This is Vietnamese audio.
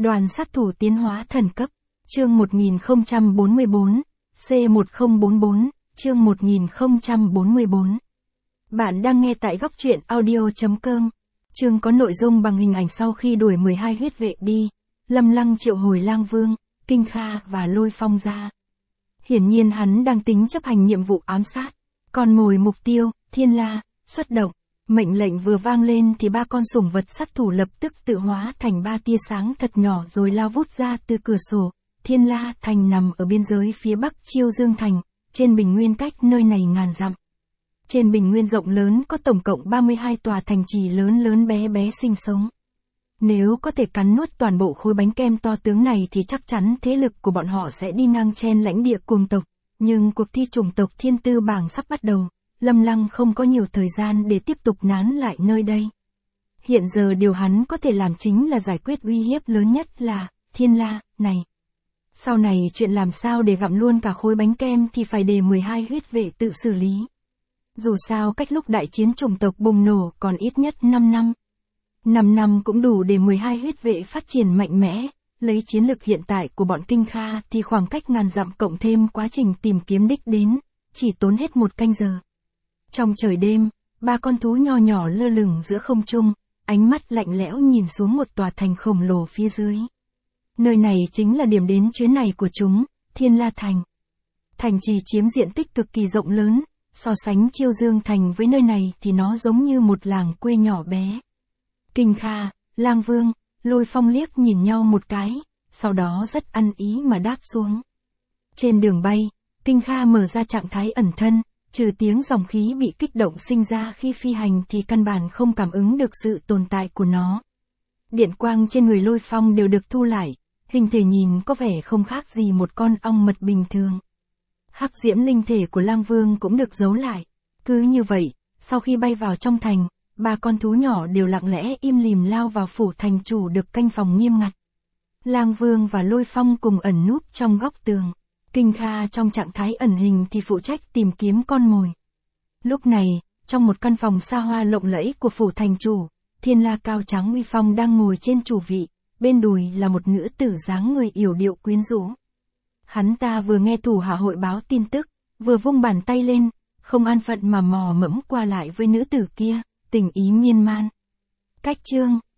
Đoàn sát thủ tiến hóa thần cấp. Chương 1044, C1044, chương 1044. Bạn đang nghe tại góc truyện audio.com. Chương có nội dung bằng hình ảnh. Sau khi đuổi 12 huyết vệ đi, Lâm Lăng triệu hồi Lang Vương, Kinh Kha và Lôi Phong ra. Hiển nhiên hắn đang tính chấp hành nhiệm vụ ám sát. Còn mồi mục tiêu, Thiên La, xuất động. Mệnh lệnh vừa vang lên thì ba con sủng vật sát thủ lập tức tự hóa thành ba tia sáng thật nhỏ rồi lao vút ra từ cửa sổ. Thiên La thành nằm ở biên giới phía bắc Chiêu Dương thành, trên bình nguyên cách nơi này ngàn dặm. Trên bình nguyên rộng lớn có tổng cộng 32 tòa thành trì lớn lớn bé bé sinh sống. Nếu có thể cắn nuốt toàn bộ khối bánh kem to tướng này thì chắc chắn thế lực của bọn họ sẽ đi ngang trên lãnh địa cuồng tộc. Nhưng cuộc thi chủng tộc thiên tư bảng sắp bắt đầu. Lâm Lăng không có nhiều thời gian để tiếp tục nán lại nơi đây. Hiện giờ điều hắn có thể làm chính là giải quyết uy hiếp lớn nhất là Thiên La này. Sau này chuyện làm sao để gặm luôn cả khối bánh kem thì phải để 12 huyết vệ tự xử lý. Dù sao cách lúc đại chiến chủng tộc bùng nổ còn ít nhất 5 năm. 5 năm cũng đủ để 12 huyết vệ phát triển mạnh mẽ. Lấy chiến lực hiện tại của bọn Kinh Kha thì khoảng cách ngàn dặm cộng thêm quá trình tìm kiếm đích đến, chỉ tốn hết 1 canh giờ. Trong trời đêm, ba con thú nho nhỏ lơ lửng giữa không trung, ánh mắt lạnh lẽo nhìn xuống một tòa thành khổng lồ phía dưới. Nơi này chính là điểm đến chuyến này của chúng, Thiên La thành. Thành trì chiếm diện tích cực kỳ rộng lớn, so sánh Chiêu Dương thành với nơi này thì nó giống như một làng quê nhỏ bé. Kinh Kha, Lang Vương, Lôi Phong liếc nhìn nhau một cái, sau đó rất ăn ý mà đáp xuống. Trên đường bay, Kinh Kha mở ra trạng thái ẩn thân. Trừ tiếng dòng khí bị kích động sinh ra khi phi hành thì căn bản không cảm ứng được sự tồn tại của nó. Điện quang trên người Lôi Phong đều được thu lại, hình thể nhìn có vẻ không khác gì một con ong mật bình thường. Hắc diễm linh thể của Lang Vương cũng được giấu lại. Cứ như vậy, sau khi bay vào trong thành, ba con thú nhỏ đều lặng lẽ im lìm lao vào phủ thành chủ được canh phòng nghiêm ngặt. Lang Vương và Lôi Phong cùng ẩn núp trong góc tường. Kinh Kha trong trạng thái ẩn hình thì phụ trách tìm kiếm con mồi. Lúc này, trong một căn phòng xa hoa lộng lẫy của phủ thành chủ, Thiên La cao trắng uy phong đang ngồi trên chủ vị, bên đùi là một nữ tử dáng người yểu điệu quyến rũ. Hắn ta vừa nghe thủ hạ hội báo tin tức, vừa vung bàn tay lên, không an phận mà mò mẫm qua lại với nữ tử kia, tình ý miên man. Cách chương